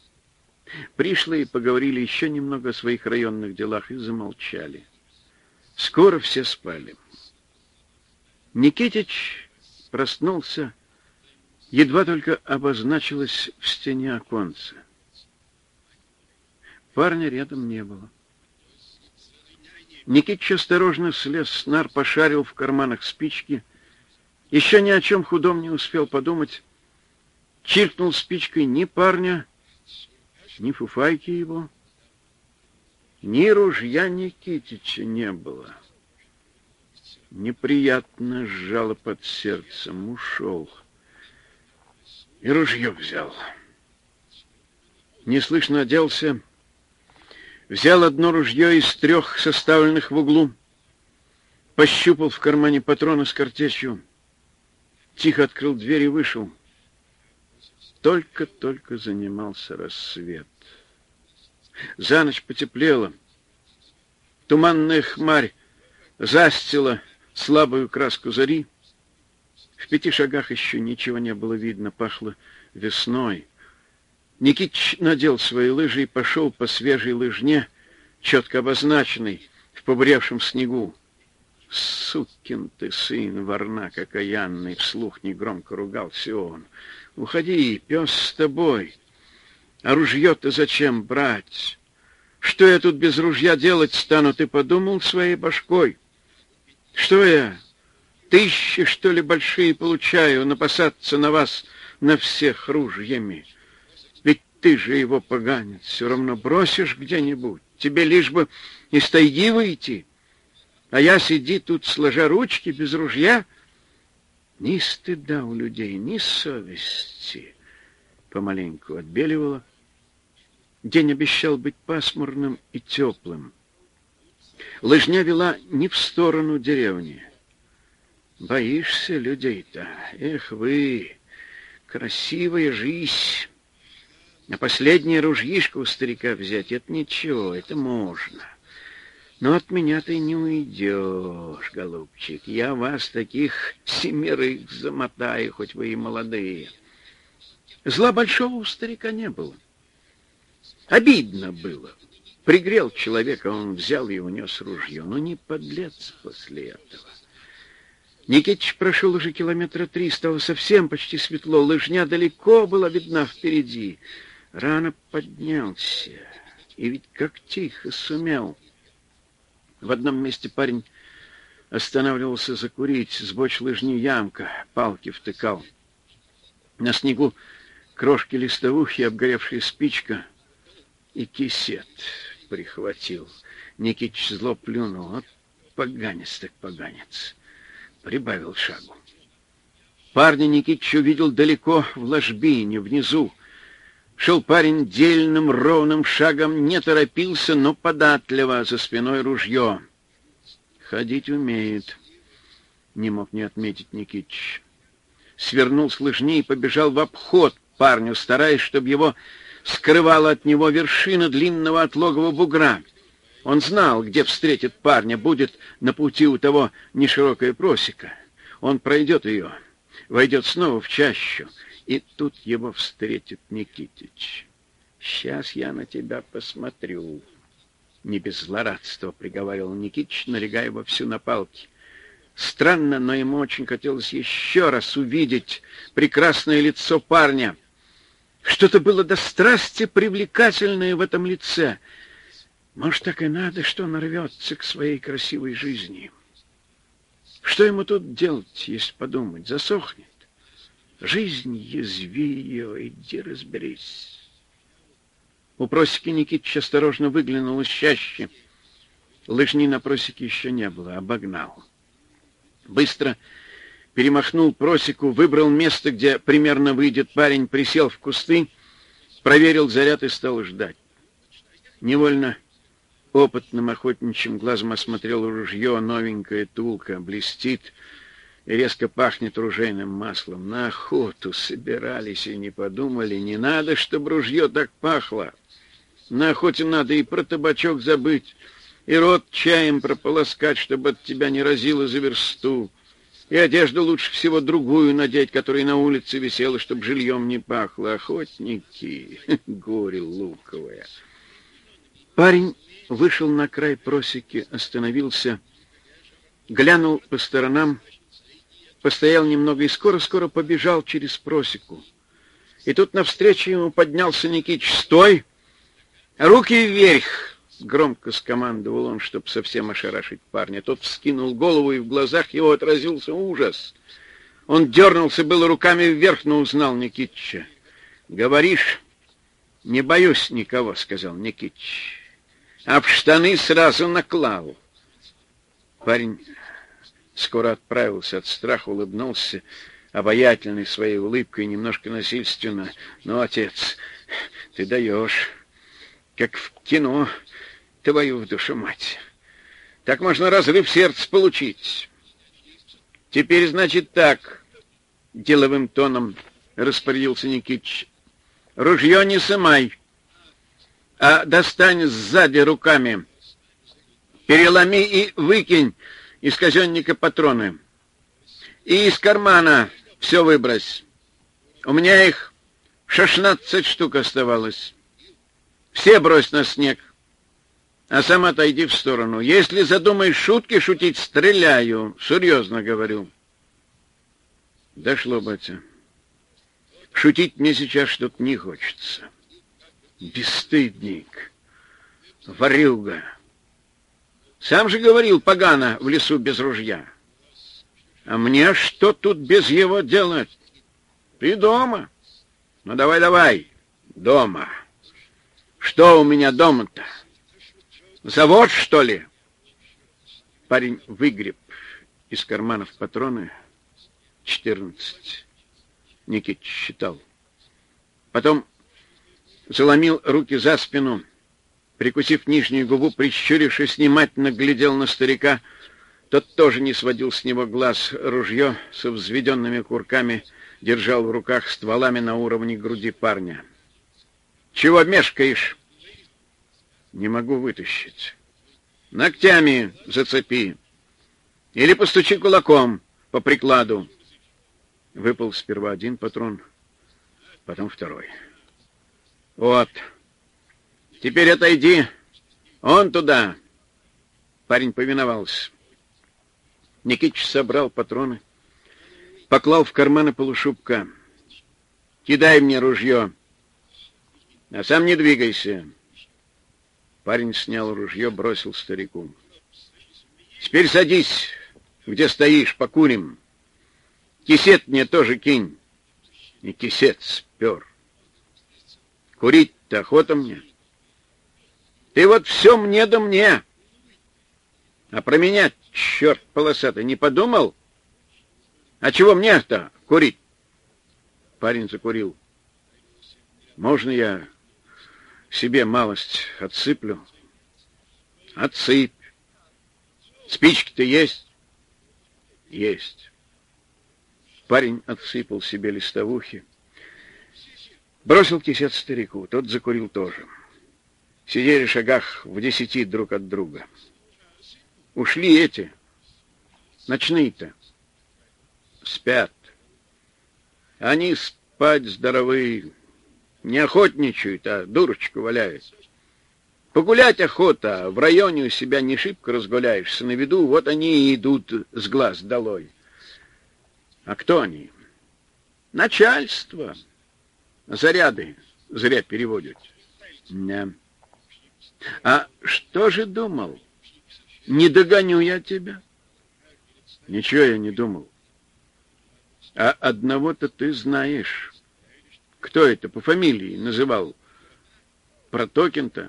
Пришлые поговорили еще немного о своих районных делах и замолчали. Скоро все спали. Никитич проснулся, едва только обозначилось в стене оконце. Парня рядом не было. Никитич осторожно слез с нар, пошарил в карманах спички. Еще ни о чем худом не успел подумать. Чиркнул спичкой ни парня, ни фуфайки его, ни ружья Никитича не было. Неприятно сжало под сердцем, ушел. И ружье взял. Неслышно оделся, взял одно ружье из трех, составленных в углу, пощупал в кармане патроны с картечью, тихо открыл дверь и вышел. Только-только занимался рассвет. За ночь потеплело. Туманная хмарь застила слабую краску зари. В пяти шагах еще ничего не было видно, пахло весной. Никитич надел свои лыжи и пошел по свежей лыжне, четко обозначенной в побуревшем снегу. «Сукин ты сын, варнак окаянный!» — вслух негромко ругался он. «Уходи, пес с тобой. А ружье-то зачем брать? Что я тут без ружья делать стану, ты подумал своей башкой? Что я, тысячи, что ли, большие получаю, напасаться на вас, на всех ружьями? Ведь ты же его, поганец, все равно бросишь где-нибудь. Тебе лишь бы из тайги выйти. А я сиди тут, сложа ручки, без ружья. Ни стыда у людей, ни совести». Помаленьку отбеливало. День обещал быть пасмурным и теплым. Лыжня вела не в сторону деревни. Боишься людей-то? Эх вы, красивая жизнь. А последнее ружьишко у старика взять — это ничего, это можно. Но от меня ты не уйдешь, голубчик. Я вас таких семерых замотаю, хоть вы и молодые. Зла большого у старика не было. Обидно было. Пригрел человека, он взял и унес ружье. Но не подлец после этого. Никитич прошел уже километра три, стало совсем почти светло. Лыжня далеко была видна впереди. Рано поднялся. И ведь как тихо сумел. В одном месте парень останавливался закурить. Сбоч лыжни ямка, палки втыкал. На снегу крошки листовухи, обгоревшая спичка и кисет прихватил. Никитич зло плюнул. Вот поганец так поганец. Прибавил шагу. Парня Никитич увидел далеко в ложбине, внизу. Шел парень дельным ровным шагом, не торопился, но податливо, за спиной ружье. Ходить умеет, не мог не отметить Никитич. Свернул с лыжни и побежал в обход парню, стараясь, чтобы его скрывала от него вершина длинного отлогого бугра. Он знал, где встретит парня, будет на пути у того неширокая просека. Он пройдет ее, войдет снова в чащу, и тут его встретит Никитич. «Сейчас я на тебя посмотрю», — не без злорадства приговаривал Никитич, налегая вовсю на палки. Странно, но ему очень хотелось еще раз увидеть прекрасное лицо парня. Что-то было до страсти привлекательное в этом лице. Может, так и надо, что он рвется к своей красивой жизни. Что ему тут делать, если подумать? Засохнет. Жизнь, язви ее, иди разберись. У просеки Никитич осторожно выглянул из чащи. Лыжни на просеке еще не было, обогнал. Быстро перемахнул просеку, выбрал место, где примерно выйдет парень, присел в кусты, проверил заряд и стал ждать. Невольно опытным охотничьим глазом осмотрел ружье, новенькая тулка, блестит и резко пахнет ружейным маслом. На охоту собирались и не подумали, не надо, чтобы ружье так пахло. На охоте надо и про табачок забыть, и рот чаем прополоскать, чтобы от тебя не разило за версту, и одежду лучше всего другую надеть, которая на улице висела, чтобы жильем не пахло. Охотники, горе луковое. Парень вышел на край просеки, остановился, глянул по сторонам, постоял немного и скоро-скоро побежал через просеку. И тут навстречу ему поднялся Никитич. «Стой! Руки вверх!» — громко скомандовал он, чтобы совсем ошарашить парня. Тот вскинул голову, и в глазах его отразился ужас. Он дернулся было руками вверх, но узнал Никитича. «Говоришь, не боюсь никого», — сказал Никитич. «А в штаны сразу наклал». Парень скоро отправился от страха, улыбнулся обаятельной своей улыбкой, немножко насильственно. «Ну, отец, ты даешь, как в кино, твою в душу мать. Так можно разрыв сердца получить. Теперь, значит, так», — деловым тоном распорядился Никитич. «Ружье не сымай, а достань сзади руками, переломи и выкинь из казенника патроны. И из кармана все выбрось. У меня их шестнадцать штук оставалось. Все брось на снег, а сам отойди в сторону. Если задумаешь шутки шутить, стреляю. Серьезно говорю». Дошло, батя. Шутить мне сейчас что-то не хочется. Бесстыдник, ворюга. Сам же говорил, погано в лесу без ружья. А мне что тут без его делать? Ты дома? Ну, давай-давай, дома. Что у меня дома-то? Завод, что ли? Парень выгреб из карманов патроны. Четырнадцать. Никитич считал. Потом заломил руки за спину, Прикусив нижнюю губу, прищурившись, внимательно глядел на старика. Тот тоже не сводил с него глаз. Ружье со взведенными курками держал в руках, стволами на уровне груди парня. «Чего мешкаешь?» «Не могу вытащить». «Ногтями зацепи. Или постучи кулаком по прикладу». Выпал сперва один патрон, потом второй. «Вот. Теперь отойди. Он туда». Парень повиновался. Никитич собрал патроны, поклал в карманы полушубка. «Кидай мне ружье, а сам не двигайся». Парень снял ружье, бросил старику. «Теперь садись, где стоишь, покурим. Кисет мне тоже кинь». И кисет спер. «Курить-то охота мне. Ты вот все мне да мне. А про меня, черт полосатый, не подумал? А чего мне-то курить?» Парень закурил. «Можно я себе малость отсыплю?» «Отсыпь. Спички-то есть?» «Есть». Парень отсыпал себе листовухи, бросил кисет старику. Тот закурил тоже. Сидели в шагах в десяти друг от друга. Ушли эти, ночные-то. Спят. Они спать здоровые, не охотничают, а дурочку валяют. Погулять охота, в районе у себя не шибко разгуляешься, на виду, вот они и идут с глаз долой. А кто они? Начальство. Заряды зря переводят. Не. А что же думал? Не догоню я тебя. Ничего я не думал. А одного-то ты знаешь. Кто это по фамилии называл? Протокин-то.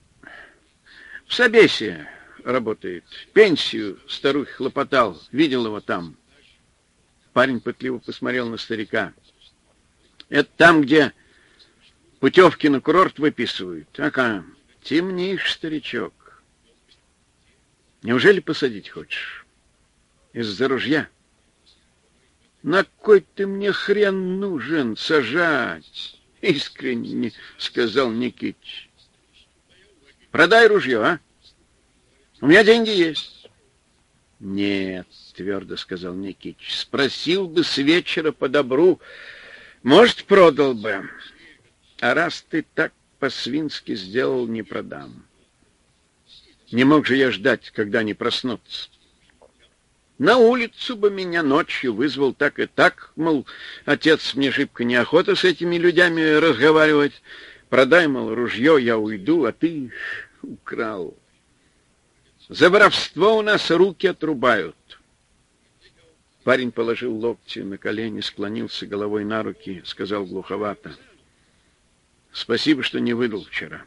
В Собесе работает. Пенсию старухи хлопотал. Видел его там. Парень пытливо посмотрел на старика. Это там, где путевки на курорт выписывают. Ага, темнишь, старичок. Неужели посадить хочешь? Из-за ружья? На кой ты мне хрен нужен сажать? Искренне сказал Никитич. Продай ружье, а? У меня деньги есть. Нет, твердо сказал Никитич. Спросил бы с вечера по добру, может, продал бы. А раз ты так по-свински сделал, не продам. Не мог же я ждать, когда они проснутся. На улицу бы меня ночью вызвал так и так, мол, отец, мне шибко неохота с этими людьми разговаривать. Продай, мол, ружье, я уйду, а ты украл. За воровство у нас руки отрубают. Парень положил локти на колени, склонился головой на руки, сказал глуховато. Спасибо, что не выдал вчера.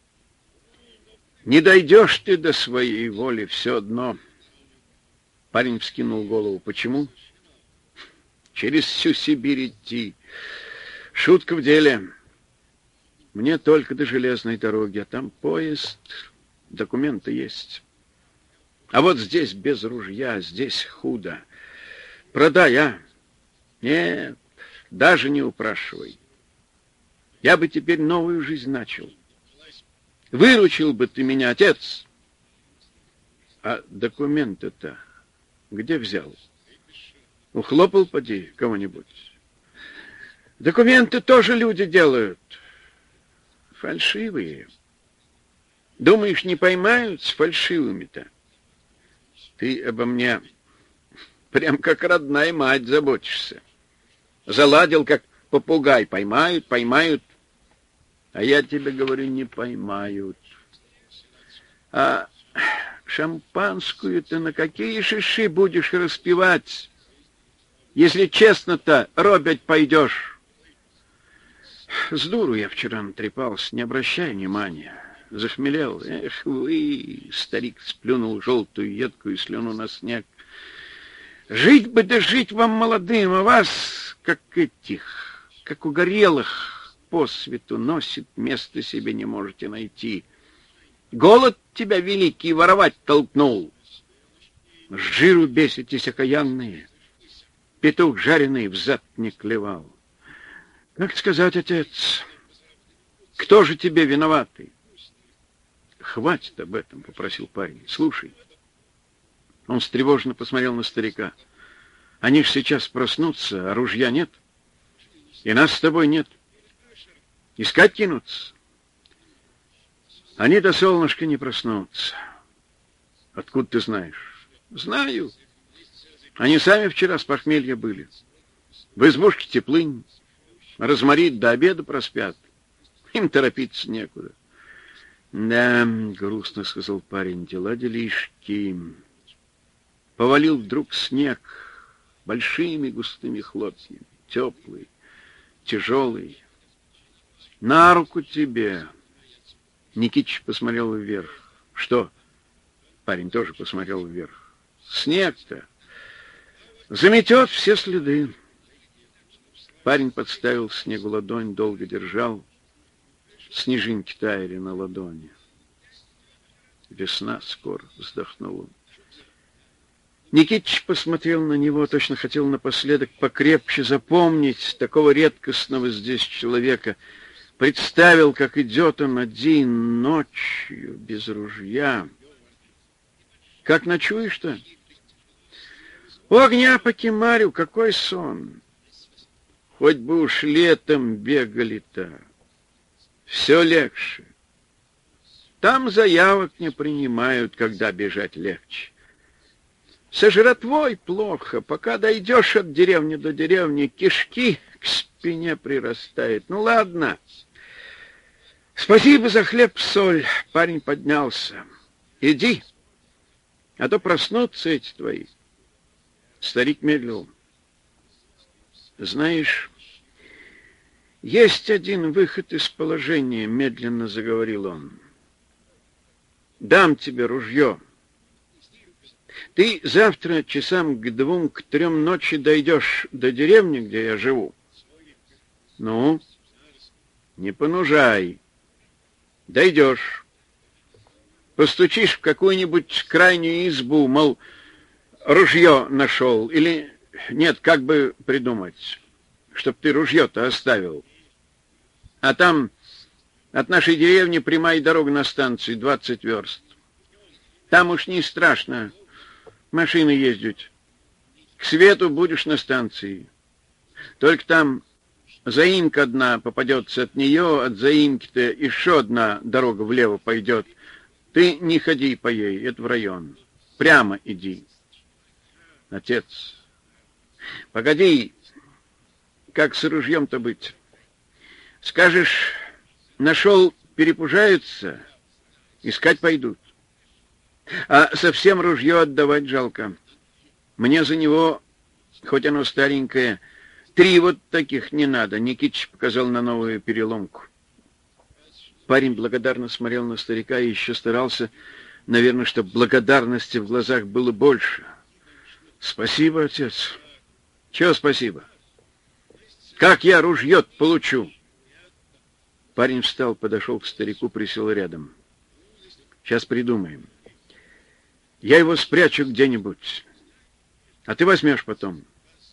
Не дойдешь ты до своей воли, все одно. Парень вскинул голову. Почему? Через всю Сибирь идти. Шутка в деле. Мне только до железной дороги, а там поезд, документы есть. А вот здесь без ружья, здесь худо. Продай, а? Нет, даже не упрашивай. Я бы теперь новую жизнь начал. Выручил бы ты меня, отец. А документы-то где взял? Ухлопал, поди, кого-нибудь. Документы тоже люди делают. Фальшивые. Думаешь, не поймают с фальшивыми-то? Ты обо мне прям как родная мать заботишься. Заладил, как попугай. Поймают, поймают. А я тебе говорю, не поймают. А шампанскую ты на какие шиши будешь распивать? Если честно-то, робить пойдешь. С дуру я вчера натрепался, не обращай внимания. Захмелел. Эх вы, старик сплюнул желтую едкую слюну на снег. Жить бы да жить вам молодым, а вас, как этих, как угорелых, по свету носит, места себе не можете найти. Голод тебя великий воровать толкнул. С жиру беситесь окаянные. Петух жареный взад не клевал. Как сказать, отец, кто же тебе виноватый? Хватит об этом, попросил парень. Слушай. Он встревоженно посмотрел на старика. Они ж сейчас проснутся, а ружья нет. И нас с тобой нет. Искать кинутся. Они до солнышка не проснутся. Откуда ты знаешь? Знаю. Они сами вчера с похмелья были. В избушке теплынь. Розмарит до обеда проспят. Им торопиться некуда. Да, грустно сказал парень, дела делишки. Повалил вдруг снег большими густыми хлопьями. Теплый, тяжелый. На руку тебе. Никитич посмотрел вверх. Что? Парень тоже посмотрел вверх. Снег-то заметет все следы. Парень подставил снегу ладонь, долго держал. Снежинки таяли на ладони. Весна скоро, вздохнул он. Никитич посмотрел на него, точно хотел напоследок покрепче запомнить такого редкостного здесь человека. Представил, как идет он один ночью, без ружья. Как ночуешь-то? У огня по кемарю, какой сон! Хоть бы уж летом бегали-то. Все легче. Там заявок не принимают, когда бежать легче. Со жратвой плохо. Пока дойдешь от деревни до деревни, кишки к спине прирастает. Ну, ладно. Спасибо за хлеб-соль. Парень поднялся. Иди, а то проснутся эти твои. Старик медлил. Знаешь, есть один выход из положения, медленно заговорил он. Дам тебе ружье. Ты завтра часам к двум, к трем ночи дойдешь до деревни, где я живу. Ну, не понужай. Дойдешь. Постучишь в какую-нибудь крайнюю избу, мол, ружье нашел. Или, нет, как бы придумать, чтоб ты ружье-то оставил. А там от нашей деревни прямая дорога на станцию, двадцать верст. Там уж не страшно машины ездить. К свету будешь на станции. Только там заимка одна попадется от нее, от заимки-то еще одна дорога влево пойдет. Ты не ходи по ей, это в район. Прямо иди. Отец, погоди, как с ружьем-то быть? Скажешь, нашел, перепужаются, искать пойдут. А совсем ружье отдавать жалко. Мне за него, хоть оно старенькое, три вот таких не надо. Никитич показал на новую переломку. Парень благодарно смотрел на старика и еще старался, наверное, чтобы благодарности в глазах было больше. Спасибо, отец. Чего спасибо? Как я ружье получу? Парень встал, подошел к старику, присел рядом. Сейчас придумаем. Я его спрячу где-нибудь, а ты возьмешь потом.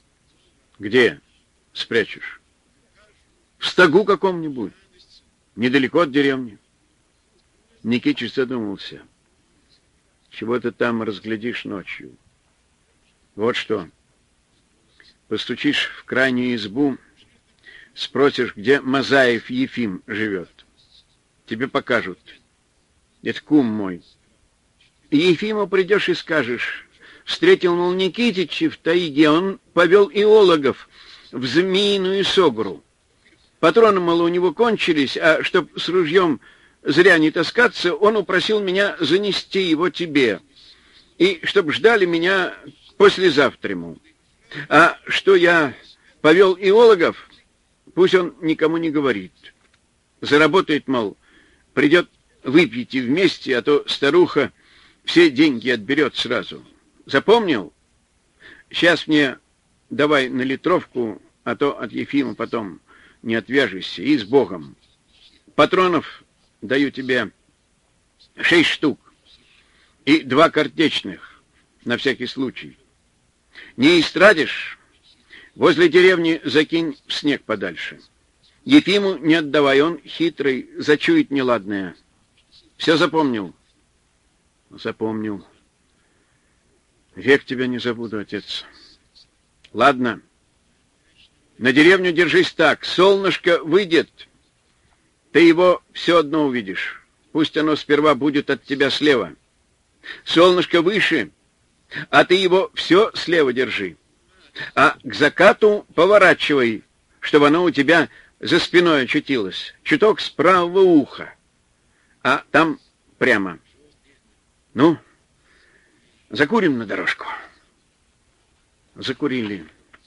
Где спрячешь? В стогу каком-нибудь, недалеко от деревни. Никитич задумался. Чего ты там разглядишь ночью? Вот что. Постучишь в крайнюю избу, спросишь, где Мазаев Ефим живет. Тебе покажут. Это кум мой. И Ефиму придешь и скажешь, встретил, мол, Никитича в тайге, он повел иологов в Змеиную Согру. Патроны, мол, у него кончились, а чтоб с ружьем зря не таскаться, он упросил меня занести его тебе, и чтоб ждали меня послезавтраму. А что я повел иологов, пусть он никому не говорит. Заработает, мол, придет, выпьете вместе, а то старуха все деньги отберет сразу. Запомнил? Сейчас мне давай на литровку, а то от Ефима потом не отвяжешься. И с Богом. Патронов даю тебе Шесть штук. И два картечных, на всякий случай. Не истратишь, возле деревни закинь в снег подальше. Ефиму не отдавай, он хитрый, зачует неладное. Все запомнил? Запомнил. Век тебя не забуду, отец. Ладно. На деревню держись так. Солнышко выйдет, ты его все одно увидишь. Пусть оно сперва будет от тебя слева. Солнышко выше, а ты его все слева держи. А к закату поворачивай, чтобы оно у тебя за спиной очутилось. Чуток с правого уха. А там прямо. Ну, закурим на дорожку. Закурили.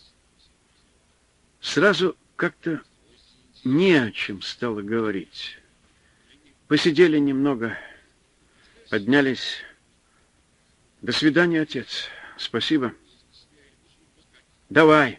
Сразу как-то не о чем стало говорить. Посидели немного, поднялись. До свидания, отец. Спасибо. Давай.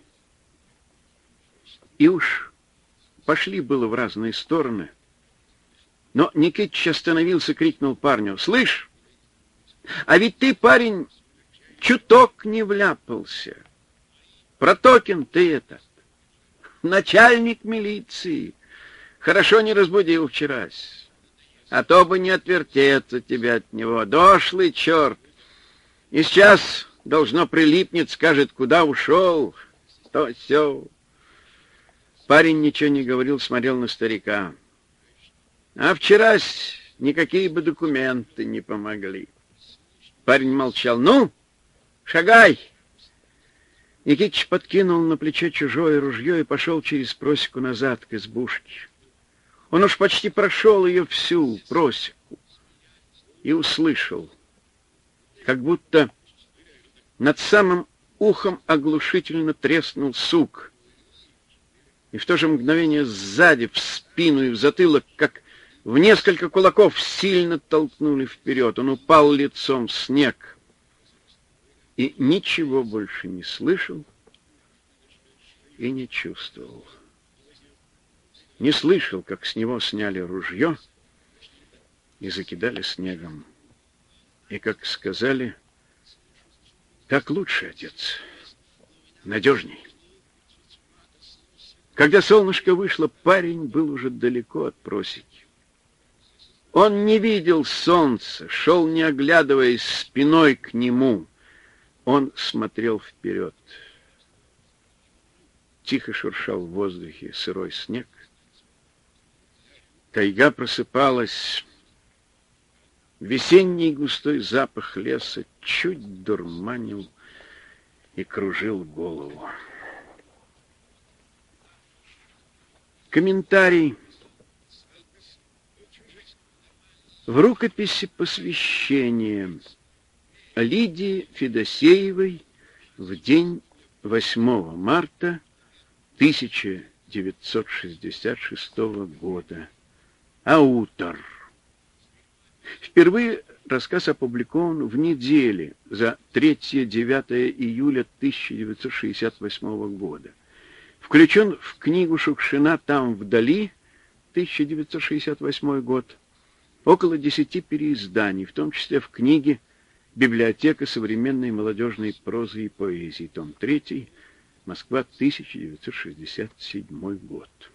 И уж пошли было в разные стороны. Но Никитич остановился, крикнул парню: «Слышь, а ведь ты, парень, чуток не вляпался. Протокин ты этот, начальник милиции. Хорошо не разбудил вчерась, а то бы не отвертеться тебя от него. Дошлый черт. И сейчас, должно, прилипнет, скажет, куда ушел, то все». Парень ничего не говорил, смотрел на старика. А вчерась никакие бы документы не помогли. Парень молчал. «Ну, шагай!» Никитич подкинул на плечо чужое ружье и пошел через просеку назад к избушке. Он уж почти прошел ее всю, просеку, и услышал, как будто над самым ухом оглушительно треснул сук. И в то же мгновение сзади, в спину и в затылок, как в несколько кулаков, сильно толкнули вперед. Он упал лицом в снег и ничего больше не слышал и не чувствовал. Не слышал, как с него сняли ружье и закидали снегом. И, как сказали, так лучше, отец, надежней. Когда солнышко вышло, парень был уже далеко от просеки. Он не видел солнца, шел, не оглядываясь, спиной к нему. Он смотрел вперед. Тихо шуршал в воздухе сырой снег. Тайга просыпалась. Весенний густой запах леса чуть дурманил и кружил голову. Комментарий. В рукописи посвящения Лидии Федосеевой в день восьмого марта тысяча девятьсот шестьдесят шестого года. Аутор. Впервые рассказ опубликован в неделе за третье-девятое июля тысяча девятьсот шестьдесят восьмого года. Включен в книгу Шукшина «Там вдали» тысяча девятьсот шестьдесят восьмой год. Около десяти переизданий, в том числе в книге «Библиотека современной молодежной прозы и поэзии», том третий, Москва, тысяча девятьсот шестьдесят седьмой год.